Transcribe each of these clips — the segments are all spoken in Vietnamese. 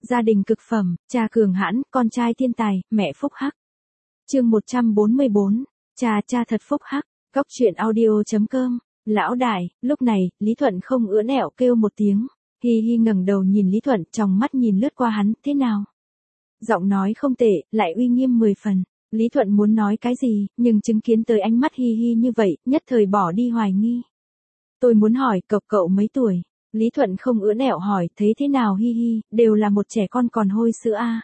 Gia đình cực phẩm, cha cường hãn, con trai thiên tài, mẹ phúc hắc. Chương 144, cha thật phúc hắc. Góc truyện audio.com. Lão đại, lúc này, Lý Thuận không ưỡn ẹo kêu một tiếng. Hi hi ngẩng đầu nhìn Lý Thuận, trong mắt nhìn lướt qua hắn, thế nào? Giọng nói không tệ, lại uy nghiêm 10 phần. Lý Thuận muốn nói cái gì, nhưng chứng kiến tới ánh mắt hi hi như vậy, nhất thời bỏ đi hoài nghi. Tôi muốn hỏi, cậu mấy tuổi? Lý Thuận không ưỡn ẹo hỏi, thấy thế nào hi hi, đều là một trẻ con còn hôi sữa a.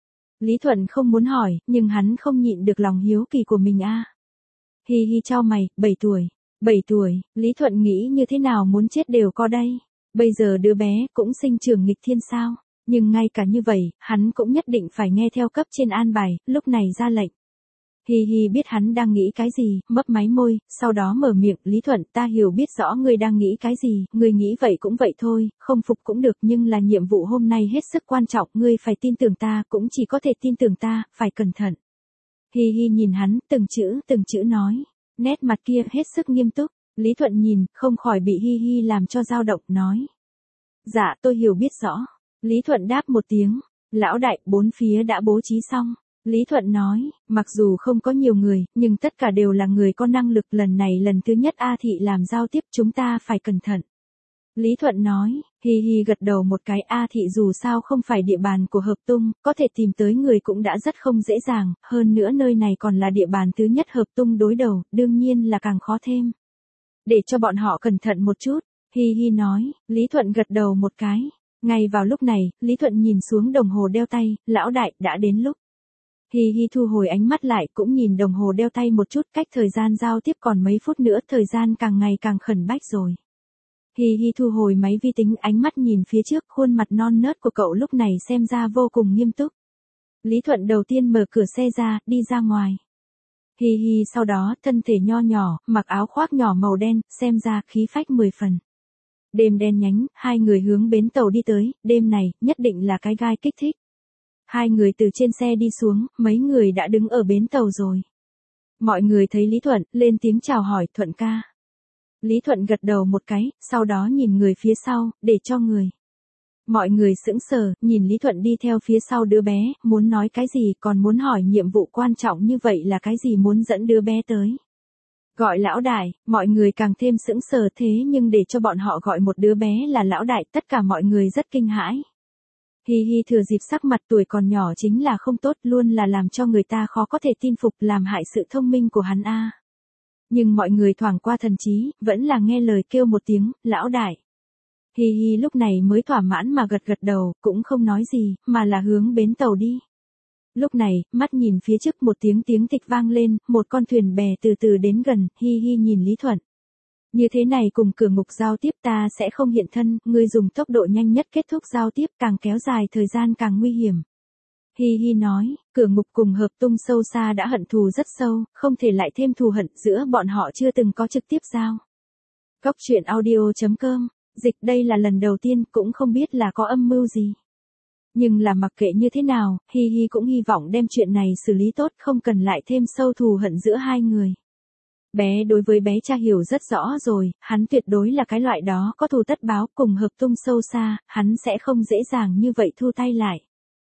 Lý Thuận không muốn hỏi, nhưng hắn không nhịn được lòng hiếu kỳ của mình a. Hi hi chau mày, 7 tuổi. 7 tuổi, Lý Thuận nghĩ như thế nào muốn chết đều có đây. Bây giờ đứa bé cũng sinh trưởng nghịch thiên sao. Nhưng ngay cả như vậy, hắn cũng nhất định phải nghe theo cấp trên an bài, lúc này ra lệnh. Hi hi biết hắn đang nghĩ cái gì, mấp máy môi, sau đó mở miệng, Lý Thuận, ta hiểu biết rõ ngươi đang nghĩ cái gì, ngươi nghĩ vậy cũng vậy thôi, không phục cũng được, nhưng là nhiệm vụ hôm nay hết sức quan trọng, ngươi phải tin tưởng ta, cũng chỉ có thể tin tưởng ta, phải cẩn thận. Hi hi nhìn hắn, từng chữ nói, nét mặt kia hết sức nghiêm túc, Lý Thuận nhìn, không khỏi bị hi hi làm cho dao động, nói. Dạ, tôi hiểu biết rõ. Lý Thuận đáp một tiếng, lão đại, bốn phía đã bố trí xong. Lý Thuận nói, mặc dù không có nhiều người, nhưng tất cả đều là người có năng lực, lần này lần thứ nhất A Thị làm giao tiếp, chúng ta phải cẩn thận. Lý Thuận nói, hi hi gật đầu một cái, A Thị dù sao không phải địa bàn của Hợp Tung, có thể tìm tới người cũng đã rất không dễ dàng, hơn nữa nơi này còn là địa bàn thứ nhất Hợp Tung đối đầu, đương nhiên là càng khó thêm. Để cho bọn họ cẩn thận một chút, hi hi nói, Lý Thuận gật đầu một cái. Ngay vào lúc này, Lý Thuận nhìn xuống đồng hồ đeo tay, lão đại, đã đến lúc. Hi hi thu hồi ánh mắt lại, cũng nhìn đồng hồ đeo tay một chút, cách thời gian giao tiếp còn mấy phút nữa, thời gian càng ngày càng khẩn bách rồi. Hi hi thu hồi máy vi tính, ánh mắt nhìn phía trước, khuôn mặt non nớt của cậu lúc này xem ra vô cùng nghiêm túc. Lý Thuận đầu tiên mở cửa xe ra, đi ra ngoài. Hi hi sau đó, thân thể nho nhỏ, mặc áo khoác nhỏ màu đen, xem ra khí phách 10 phần. Đêm đen nhánh, hai người hướng bến tàu đi tới, đêm này, nhất định là cái gai kích thích. Hai người từ trên xe đi xuống, mấy người đã đứng ở bến tàu rồi. Mọi người thấy Lý Thuận, lên tiếng chào hỏi, Thuận ca. Lý Thuận gật đầu một cái, sau đó nhìn người phía sau, để cho người. Mọi người sững sờ, nhìn Lý Thuận đi theo phía sau đứa bé, muốn nói cái gì, còn muốn hỏi nhiệm vụ quan trọng như vậy là cái gì, muốn dẫn đứa bé tới. Gọi lão đại, mọi người càng thêm sững sờ, thế nhưng để cho bọn họ gọi một đứa bé là lão đại, tất cả mọi người rất kinh hãi. Hi hi thừa dịp sắc mặt tuổi còn nhỏ chính là không tốt, luôn là làm cho người ta khó có thể tin phục, làm hại sự thông minh của hắn a. Nhưng mọi người thoảng qua thần trí, vẫn là nghe lời kêu một tiếng, lão đại. Hi hi lúc này mới thỏa mãn mà gật đầu, cũng không nói gì, mà là hướng bến tàu đi. Lúc này, mắt nhìn phía trước, một tiếng tịch vang lên, một con thuyền bè từ từ đến gần, hi hi nhìn Lý Thuận. Như thế này cùng cửa ngục giao tiếp ta sẽ không hiện thân, ngươi dùng tốc độ nhanh nhất kết thúc giao tiếp, càng kéo dài thời gian càng nguy hiểm. Hi hi nói, cửa ngục cùng Hợp Tung sâu xa đã hận thù rất sâu, không thể lại thêm thù hận, giữa bọn họ chưa từng có trực tiếp giao. Góc truyện audio.com, dịch đây là lần đầu tiên, cũng không biết là có âm mưu gì. Nhưng là mặc kệ như thế nào, hi hi cũng hy vọng đem chuyện này xử lý tốt, không cần lại thêm sâu thù hận giữa hai người. Bé đối với bé cha hiểu rất rõ rồi, hắn tuyệt đối là cái loại đó có thù tất báo, cùng Hợp Tung sâu xa, hắn sẽ không dễ dàng như vậy thu tay lại.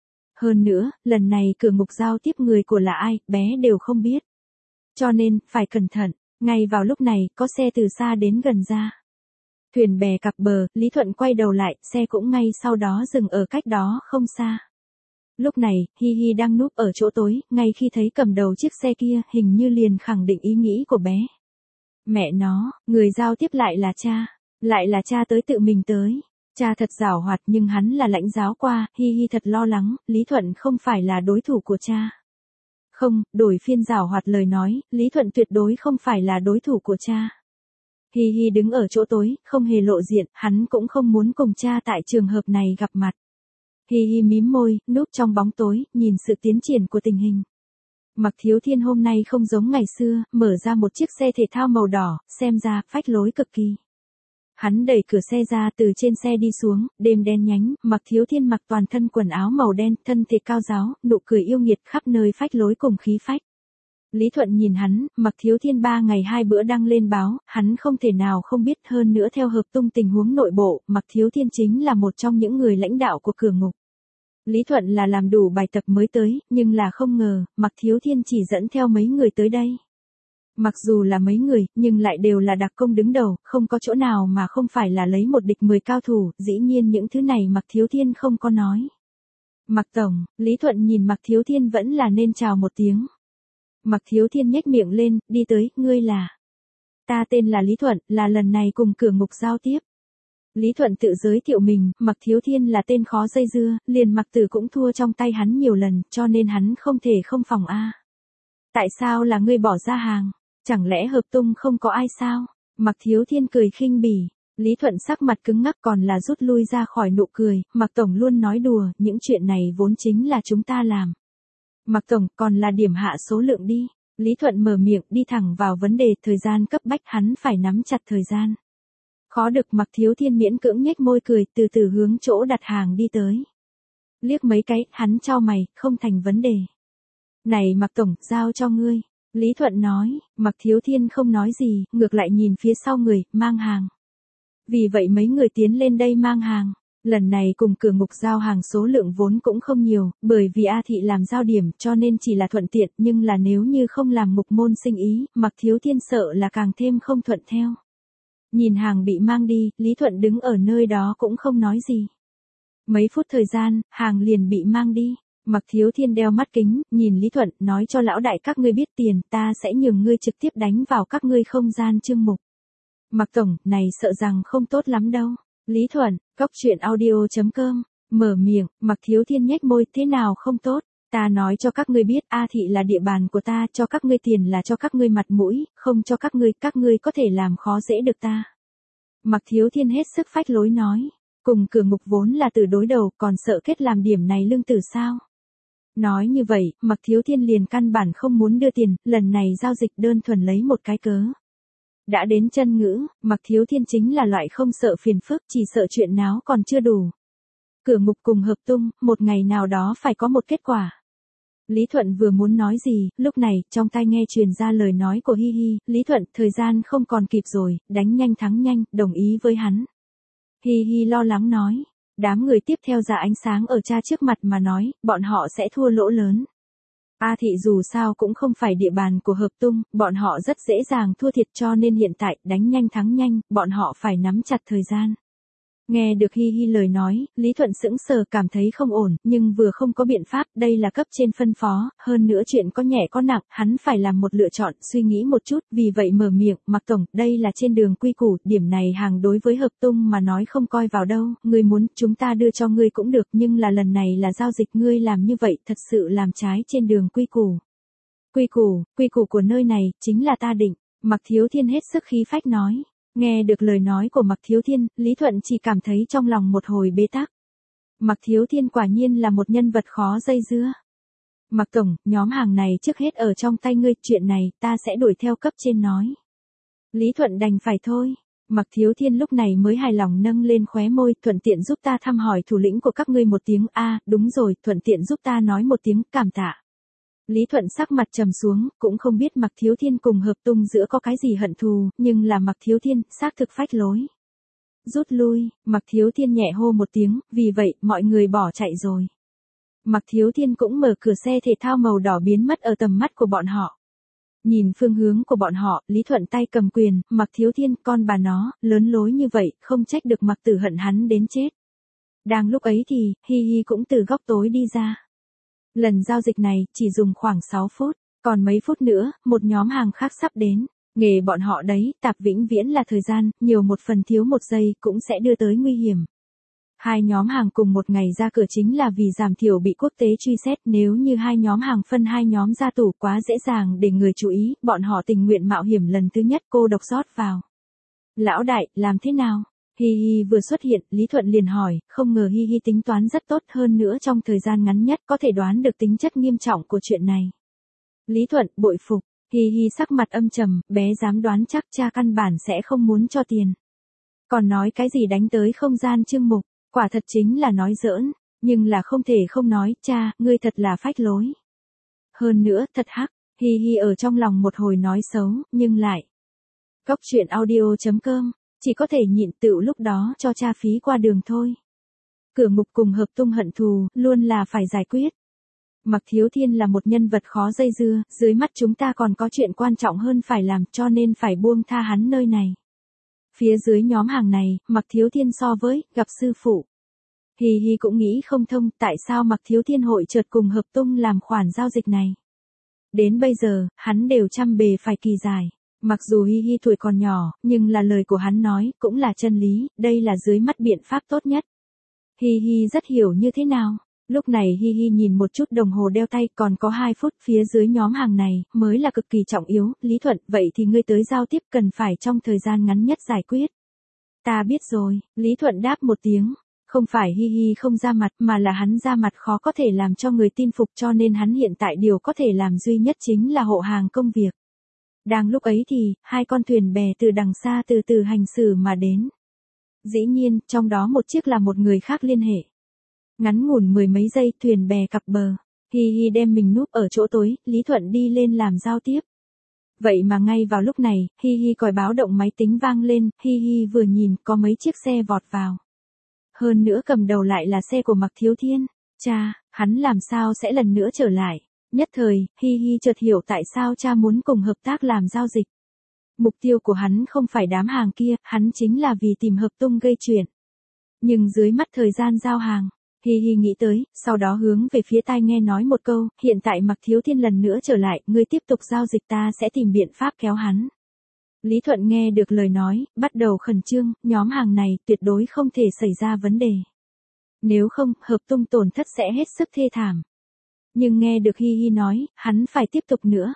Hơn nữa, lần này cửa ngục giao tiếp người của là ai, bé đều không biết. Cho nên, phải cẩn thận. Ngay vào lúc này, có xe từ xa đến gần ra. Thuyền bè cặp bờ, Lý Thuận quay đầu lại, xe cũng ngay sau đó dừng ở cách đó không xa. Lúc này, hi hi đang núp ở chỗ tối, ngay khi thấy cầm đầu chiếc xe kia, hình như liền khẳng định ý nghĩ của bé. Mẹ nó, người giao tiếp lại là cha tới tự mình tới. Cha thật giảo hoạt, nhưng hắn là lãnh giáo qua, hi hi thật lo lắng, Lý Thuận không phải là đối thủ của cha. Không, đổi phiên giảo hoạt lời nói, Lý Thuận tuyệt đối không phải là đối thủ của cha. Hi hi đứng ở chỗ tối, không hề lộ diện, hắn cũng không muốn cùng cha tại trường hợp này gặp mặt. Hi hi mím môi, núp trong bóng tối, nhìn sự tiến triển của tình hình. Mạc Thiếu Thiên hôm nay không giống ngày xưa, mở ra một chiếc xe thể thao màu đỏ, xem ra phách lối cực kỳ. Hắn đẩy cửa xe ra, từ trên xe đi xuống, đêm đen nhánh, Mạc Thiếu Thiên mặc toàn thân quần áo màu đen, thân thể cao ráo, nụ cười yêu nghiệt, khắp nơi phách lối cùng khí phách. Lý Thuận nhìn hắn, Mạc Thiếu Thiên 3 ngày 2 bữa đăng lên báo, hắn không thể nào không biết, hơn nữa theo Hợp Tung tình huống nội bộ, Mạc Thiếu Thiên chính là một trong những người lãnh đạo của cửa ngục. Lý Thuận là làm đủ bài tập mới tới, nhưng là không ngờ, Mạc Thiếu Thiên chỉ dẫn theo mấy người tới đây. Mặc dù là mấy người, nhưng lại đều là đặc công đứng đầu, không có chỗ nào mà không phải là lấy một địch 10 cao thủ, dĩ nhiên những thứ này Mạc Thiếu Thiên không có nói. Mạc Tổng, Lý Thuận nhìn Mạc Thiếu Thiên vẫn là nên chào một tiếng. Mạc Thiếu Thiên nhếch miệng lên, đi tới, ngươi là. Ta tên là Lý Thuận, là lần này cùng Cửa Ngục giao tiếp. Lý Thuận tự giới thiệu mình, Mạc Thiếu Thiên là tên khó dây dưa, liền Mạc Tử cũng thua trong tay hắn nhiều lần, cho nên hắn không thể không phòng a. Tại sao là ngươi bỏ ra hàng? Chẳng lẽ Hợp Tung không có ai sao? Mạc Thiếu Thiên cười khinh bỉ. Lý Thuận sắc mặt cứng ngắc còn là rút lui ra khỏi nụ cười, Mạc Tổng luôn nói đùa, những chuyện này vốn chính là chúng ta làm. Mạc Tổng còn là điểm hạ số lượng đi. Lý Thuận mở miệng đi thẳng vào vấn đề thời gian cấp bách hắn phải nắm chặt thời gian. Khó được Mạc Thiếu Thiên miễn cưỡng nhếch môi cười từ từ hướng chỗ đặt hàng đi tới. Liếc mấy cái, hắn chau mày, không thành vấn đề. Này Mạc Tổng, giao cho ngươi. Lý Thuận nói, Mạc Thiếu Thiên không nói gì, ngược lại nhìn phía sau người, mang hàng. Vì vậy mấy người tiến lên đây mang hàng. Lần này cùng Cửa Ngục giao hàng số lượng vốn cũng không nhiều, bởi vì A Thị làm giao điểm cho nên chỉ là thuận tiện, nhưng là nếu như không làm mục môn sinh ý, Mạc Thiếu Thiên sợ là càng thêm không thuận theo. Nhìn hàng bị mang đi, Lý Thuận đứng ở nơi đó cũng không nói gì. Mấy phút thời gian, hàng liền bị mang đi. Mạc Thiếu Thiên đeo mắt kính, nhìn Lý Thuận, nói cho lão đại các ngươi biết tiền, ta sẽ nhường ngươi trực tiếp đánh vào các ngươi không gian chương mục. Mạc Tổng, này sợ rằng không tốt lắm đâu. Lý Thuận, coctruyện.audio.com, mở miệng, Mạc Thiếu Thiên nhếch môi, thế nào không tốt? Ta nói cho các ngươi biết, A Thị là địa bàn của ta, cho các ngươi tiền là cho các ngươi mặt mũi, không cho các ngươi có thể làm khó dễ được ta. Mạc Thiếu Thiên hết sức phách lối nói, cùng Cửa Ngục vốn là từ đối đầu, còn sợ kết làm điểm này lương tử sao? Nói như vậy, Mạc Thiếu Thiên liền căn bản không muốn đưa tiền, lần này giao dịch đơn thuần lấy một cái cớ. Đã đến chân ngữ, Mạc Thiếu Thiên chính là loại không sợ phiền phức, chỉ sợ chuyện náo còn chưa đủ. Cửa Ngục cùng Hợp Tung, một ngày nào đó phải có một kết quả. Lý Thuận vừa muốn nói gì, lúc này, trong tai nghe truyền ra lời nói của Hi Hi, Lý Thuận, thời gian không còn kịp rồi, đánh nhanh thắng nhanh, đồng ý với hắn. Hi Hi lo lắng nói, đám người tiếp theo ra ánh sáng ở cha trước mặt mà nói, bọn họ sẽ thua lỗ lớn. A Thị dù sao cũng không phải địa bàn của Hợp Tung, bọn họ rất dễ dàng thua thiệt cho nên hiện tại, đánh nhanh thắng nhanh, bọn họ phải nắm chặt thời gian. Nghe được Hi Hi lời nói, Lý Thuận sững sờ cảm thấy không ổn, nhưng vừa không có biện pháp, đây là cấp trên phân phó, hơn nữa chuyện có nhẹ có nặng, hắn phải làm một lựa chọn, suy nghĩ một chút, vì vậy mở miệng, Mạc Tổng, đây là trên đường quy củ, điểm này hàng đối với Hợp Tung mà nói không coi vào đâu, ngươi muốn, chúng ta đưa cho ngươi cũng được, nhưng là lần này là giao dịch ngươi làm như vậy, thật sự làm trái trên đường quy củ. Quy củ của nơi này, chính là ta định, Mạc Thiếu Thiên hết sức khí phách nói. Nghe được lời nói của Mạc Thiếu Thiên, Lý Thuận chỉ cảm thấy trong lòng một hồi bế tắc. Mạc Thiếu Thiên quả nhiên là một nhân vật khó dây dưa. Mạc Tổng, nhóm hàng này trước hết ở trong tay ngươi, chuyện này ta sẽ đuổi theo cấp trên nói. Lý Thuận đành phải thôi. Mạc Thiếu Thiên lúc này mới hài lòng nâng lên khóe môi, thuận tiện giúp ta thăm hỏi thủ lĩnh của các ngươi một tiếng, đúng rồi, thuận tiện giúp ta nói một tiếng cảm tạ. Lý Thuận sắc mặt trầm xuống, cũng không biết Mạc Thiếu Thiên cùng Hợp Tung giữa có cái gì hận thù, nhưng là Mạc Thiếu Thiên, xác thực phách lối. Rút lui, Mạc Thiếu Thiên nhẹ hô một tiếng, vì vậy, mọi người bỏ chạy rồi. Mạc Thiếu Thiên cũng mở cửa xe thể thao màu đỏ biến mất ở tầm mắt của bọn họ. Nhìn phương hướng của bọn họ, Lý Thuận tay cầm quyền, Mạc Thiếu Thiên, con bà nó, lớn lối như vậy, không trách được Mạc Tử hận hắn đến chết. Đang lúc ấy thì, Hi Hi cũng từ góc tối đi ra. Lần giao dịch này, chỉ dùng khoảng 6 phút, còn mấy phút nữa, một nhóm hàng khác sắp đến. Nghề bọn họ đấy, tạp vĩnh viễn là thời gian, nhiều một phần thiếu một giây, cũng sẽ đưa tới nguy hiểm. Hai nhóm hàng cùng một ngày ra cửa chính là vì giảm thiểu bị quốc tế truy xét, nếu như hai nhóm hàng phân hai nhóm ra tủ quá dễ dàng để người chú ý, bọn họ tình nguyện mạo hiểm lần thứ nhất cô độc rót vào. Lão đại, làm thế nào? Hi Hi vừa xuất hiện, Lý Thuận liền hỏi, không ngờ Hi Hi tính toán rất tốt hơn nữa trong thời gian ngắn nhất có thể đoán được tính chất nghiêm trọng của chuyện này. Lý Thuận, bội phục, Hi Hi sắc mặt âm trầm, bé dám đoán chắc cha căn bản sẽ không muốn cho tiền. Còn nói cái gì đánh tới không gian chương mục, quả thật chính là nói giỡn, nhưng là không thể không nói, cha, ngươi thật là phách lối. Hơn nữa, thật hắc, Hi Hi ở trong lòng một hồi nói xấu, nhưng lại. Coctruyện.audio.com, chỉ có thể nhịn tựu lúc đó cho cha phí qua đường thôi. Cửa ngục cùng hợp tung hận thù, luôn là phải giải quyết. Mạc Thiếu Thiên là một nhân vật khó dây dưa, dưới mắt chúng ta còn có chuyện quan trọng hơn phải làm cho nên phải buông tha hắn nơi này. Phía dưới nhóm hàng này, Mạc Thiếu Thiên so với, gặp sư phụ. Hi Hi cũng nghĩ không thông tại sao Mạc Thiếu Thiên hội chợt cùng hợp tung làm khoản giao dịch này. Đến bây giờ, hắn đều trăm bề phải kỳ giải. Mặc dù Hi Hi tuổi còn nhỏ, nhưng là lời của hắn nói, cũng là chân lý, đây là dưới mắt biện pháp tốt nhất. Hi Hi rất hiểu như thế nào. Lúc này Hi Hi nhìn một chút đồng hồ đeo tay, còn có 2 phút, phía dưới nhóm hàng này, mới là cực kỳ trọng yếu. Lý Thuận, vậy thì ngươi tới giao tiếp cần phải trong thời gian ngắn nhất giải quyết. Ta biết rồi, Lý Thuận đáp một tiếng. Không phải Hi Hi không ra mặt, mà là hắn ra mặt khó có thể làm cho người tin phục, cho nên hắn hiện tại điều có thể làm duy nhất chính là hộ hàng công việc. Đang lúc ấy thì, 2 con thuyền bè từ đằng xa từ từ hành xử mà đến. Dĩ nhiên, trong đó một chiếc là một người khác liên hệ. Ngắn ngủn 10 mấy giây, thuyền bè cặp bờ. Hi Hi đem mình núp ở chỗ tối, Lý Thuận đi lên làm giao tiếp. Vậy mà ngay vào lúc này, Hi Hi còi báo động máy tính vang lên, Hi Hi vừa nhìn, có mấy chiếc xe vọt vào. Hơn nữa cầm đầu lại là xe của Mạc Thiếu Thiên. Cha, hắn làm sao sẽ lần nữa trở lại? Nhất thời, Hi Hi chợt hiểu tại sao cha muốn cùng hợp tác làm giao dịch. Mục tiêu của hắn không phải đám hàng kia, hắn chính là vì tìm hợp tung gây chuyện. Nhưng dưới mắt thời gian giao hàng, Hi Hi nghĩ tới, sau đó hướng về phía tai nghe nói một câu, hiện tại Mạc Thiếu Thiên lần nữa trở lại, ngươi tiếp tục giao dịch ta sẽ tìm biện pháp kéo hắn. Lý Thuận nghe được lời nói, bắt đầu khẩn trương, nhóm hàng này tuyệt đối không thể xảy ra vấn đề. Nếu không, hợp tung tổn thất sẽ hết sức thê thảm. Nhưng nghe được Hi Hi nói, hắn phải tiếp tục nữa.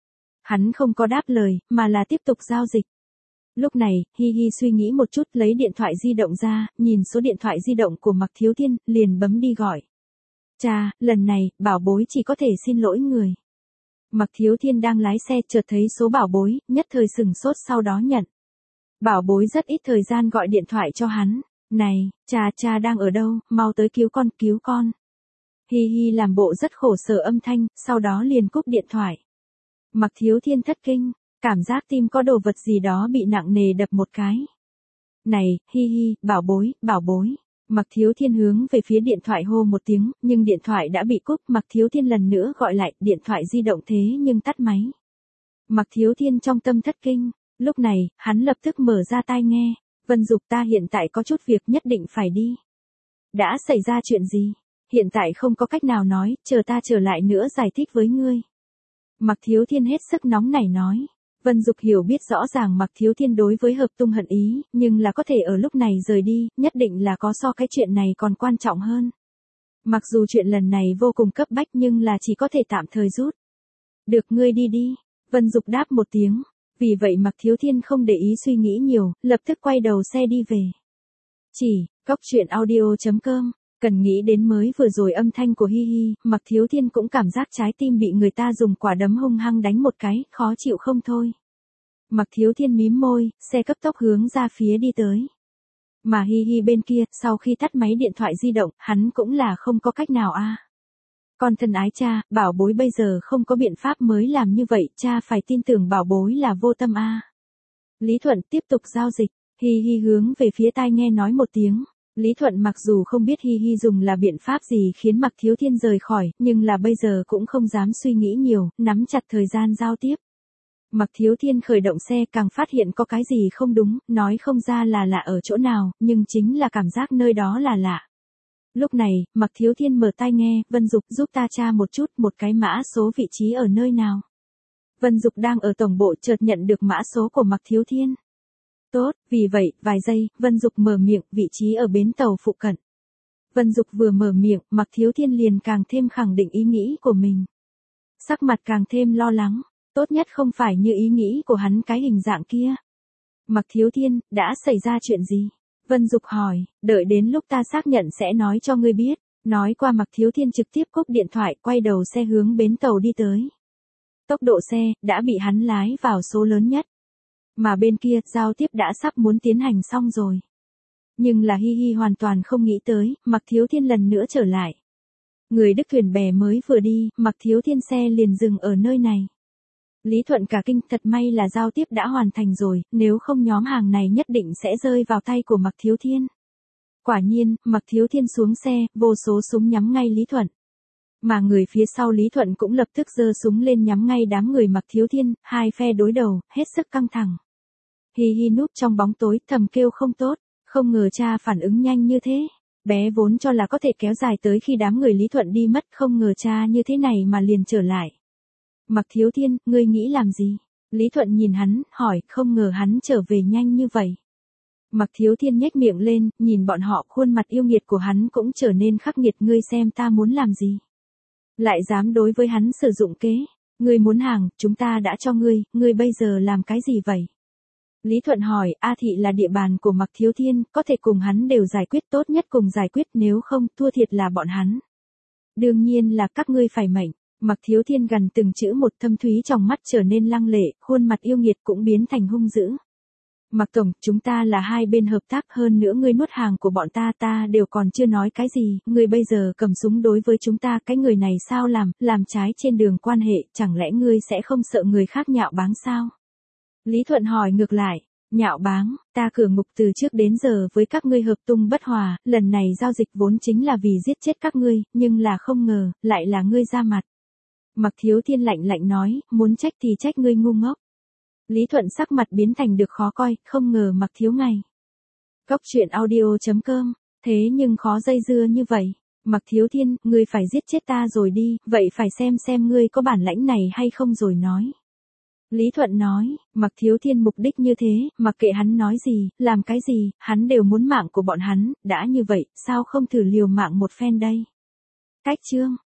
Hắn không có đáp lời, mà là tiếp tục giao dịch. Lúc này, Hi Hi suy nghĩ một chút, lấy điện thoại di động ra, nhìn số điện thoại di động của Mạc Thiếu Thiên, liền bấm đi gọi. Cha, lần này, bảo bối chỉ có thể xin lỗi người. Mạc Thiếu Thiên đang lái xe chợt thấy số bảo bối, nhất thời sừng sốt sau đó nhận. Bảo bối rất ít thời gian gọi điện thoại cho hắn. Này, cha đang ở đâu, mau tới cứu con. Hi Hi làm bộ rất khổ sở âm thanh, sau đó liền cúp điện thoại. Mạc Thiếu Thiên thất kinh, cảm giác tim có đồ vật gì đó bị nặng nề đập một cái. Này, Hi Hi, bảo bối. Mạc Thiếu Thiên hướng về phía điện thoại hô một tiếng, nhưng điện thoại đã bị cúp. Mạc Thiếu Thiên lần nữa gọi lại, điện thoại di động thế nhưng tắt máy. Mạc Thiếu Thiên trong tâm thất kinh, lúc này, hắn lập tức mở ra tai nghe. Vân Dục, ta hiện tại có chút việc nhất định phải đi. Đã xảy ra chuyện gì? Hiện tại không có cách nào nói, chờ ta trở lại nữa giải thích với ngươi. Mạc Thiếu Thiên hết sức nóng nảy nói. Vân Dục hiểu biết rõ ràng Mạc Thiếu Thiên đối với hợp tung hận ý, nhưng là có thể ở lúc này rời đi, nhất định là có so cái chuyện này còn quan trọng hơn. Mặc dù chuyện lần này vô cùng cấp bách nhưng là chỉ có thể tạm thời rút. Được, ngươi đi đi. Vân Dục đáp một tiếng. Vì vậy Mạc Thiếu Thiên không để ý suy nghĩ nhiều, lập tức quay đầu xe đi về. Cóc truyện audio.com. Cần nghĩ đến mới vừa rồi âm thanh của Hi Hi, Mạc Thiếu Thiên cũng cảm giác trái tim bị người ta dùng quả đấm hung hăng đánh một cái, khó chịu không thôi. Mạc Thiếu Thiên mím môi, xe cấp tốc hướng ra phía đi tới. Mà Hi Hi bên kia, sau khi tắt máy điện thoại di động, hắn cũng là không có cách nào a. Con thân ái cha, bảo bối bây giờ không có biện pháp mới làm như vậy, cha phải tin tưởng bảo bối là vô tâm a. Lý Thuận tiếp tục giao dịch, Hi Hi hướng về phía tai nghe nói một tiếng. Lý Thuận mặc dù không biết Hi Hi dùng là biện pháp gì khiến Mạc Thiếu Thiên rời khỏi, nhưng là bây giờ cũng không dám suy nghĩ nhiều, nắm chặt thời gian giao tiếp. Mạc Thiếu Thiên khởi động xe càng phát hiện có cái gì không đúng, nói không ra là lạ ở chỗ nào, nhưng chính là cảm giác nơi đó là lạ. Lúc này, Mạc Thiếu Thiên mở tai nghe, Vân Dục giúp ta tra một chút một cái mã số vị trí ở nơi nào. Vân Dục đang ở tổng bộ chợt nhận được mã số của Mạc Thiếu Thiên. Tốt, vì vậy, vài giây, Vân Dục mở miệng, vị trí ở bến tàu phụ cận. Vân Dục vừa mở miệng, Mạc Thiếu Thiên liền càng thêm khẳng định ý nghĩ của mình. Sắc mặt càng thêm lo lắng, tốt nhất không phải như ý nghĩ của hắn cái hình dạng kia. Mạc Thiếu Thiên, đã xảy ra chuyện gì? Vân Dục hỏi, đợi đến lúc ta xác nhận sẽ nói cho ngươi biết. Nói qua Mạc Thiếu Thiên trực tiếp cúp điện thoại, quay đầu xe hướng bến tàu đi tới. Tốc độ xe, đã bị hắn lái vào số lớn nhất. Mà bên kia, giao tiếp đã sắp muốn tiến hành xong rồi. Nhưng là Hi Hi hoàn toàn không nghĩ tới, Mạc Thiếu Thiên lần nữa trở lại. Người Đức thuyền bè mới vừa đi, Mạc Thiếu Thiên xe liền dừng ở nơi này. Lý Thuận cả kinh, thật may là giao tiếp đã hoàn thành rồi, nếu không nhóm hàng này nhất định sẽ rơi vào tay của Mạc Thiếu Thiên. Quả nhiên, Mạc Thiếu Thiên xuống xe, vô số súng nhắm ngay Lý Thuận. Mà người phía sau Lý Thuận cũng lập tức giơ súng lên nhắm ngay đám người Mạc Thiếu Thiên, hai phe đối đầu, hết sức căng thẳng. Hi Hi núp trong bóng tối, thầm kêu không tốt, không ngờ cha phản ứng nhanh như thế. Bé vốn cho là có thể kéo dài tới khi đám người Lý Thuận đi mất, không ngờ cha như thế này mà liền trở lại. Mạc Thiếu Thiên, ngươi nghĩ làm gì? Lý Thuận nhìn hắn, hỏi, không ngờ hắn trở về nhanh như vậy. Mạc Thiếu Thiên nhếch miệng lên, nhìn bọn họ, khuôn mặt yêu nghiệt của hắn cũng trở nên khắc nghiệt, ngươi xem ta muốn làm gì? Lại dám đối với hắn sử dụng kế, ngươi muốn hàng, chúng ta đã cho ngươi bây giờ làm cái gì vậy? Lý Thuận hỏi, A Thị là địa bàn của Mạc Thiếu Thiên, có thể cùng hắn đều giải quyết, tốt nhất cùng giải quyết, nếu không, thua thiệt là bọn hắn. Đương nhiên là các ngươi phải mệnh. Mạc Thiếu Thiên gần từng chữ một, thâm thúy trong mắt trở nên lăng lệ, khuôn mặt yêu nghiệt cũng biến thành hung dữ. Mạc Tổng, chúng ta là hai bên hợp tác, hơn nữa ngươi nuốt hàng của bọn ta đều còn chưa nói cái gì, ngươi bây giờ cầm súng đối với chúng ta, cái người này sao làm trái trên đường quan hệ, chẳng lẽ ngươi sẽ không sợ người khác nhạo báng sao? Lý Thuận hỏi ngược lại, nhạo báng, ta Cửa Ngục từ trước đến giờ với các ngươi hợp tung bất hòa, lần này giao dịch vốn chính là vì giết chết các ngươi, nhưng là không ngờ, lại là ngươi ra mặt. Mạc Thiếu Thiên lạnh lạnh nói, muốn trách thì trách ngươi ngu ngốc. Lý Thuận sắc mặt biến thành được khó coi, không ngờ Mạc Thiếu ngày. Góc truyện audio.com, thế nhưng khó dây dưa như vậy. Mạc Thiếu Thiên, ngươi phải giết chết ta rồi đi, vậy phải xem ngươi có bản lãnh này hay không rồi nói. Lý Thuận nói, Mạc Thiếu Thiên mục đích như thế, mặc kệ hắn nói gì, làm cái gì, hắn đều muốn mạng của bọn hắn, đã như vậy, sao không thử liều mạng một phen đây? Cách chương.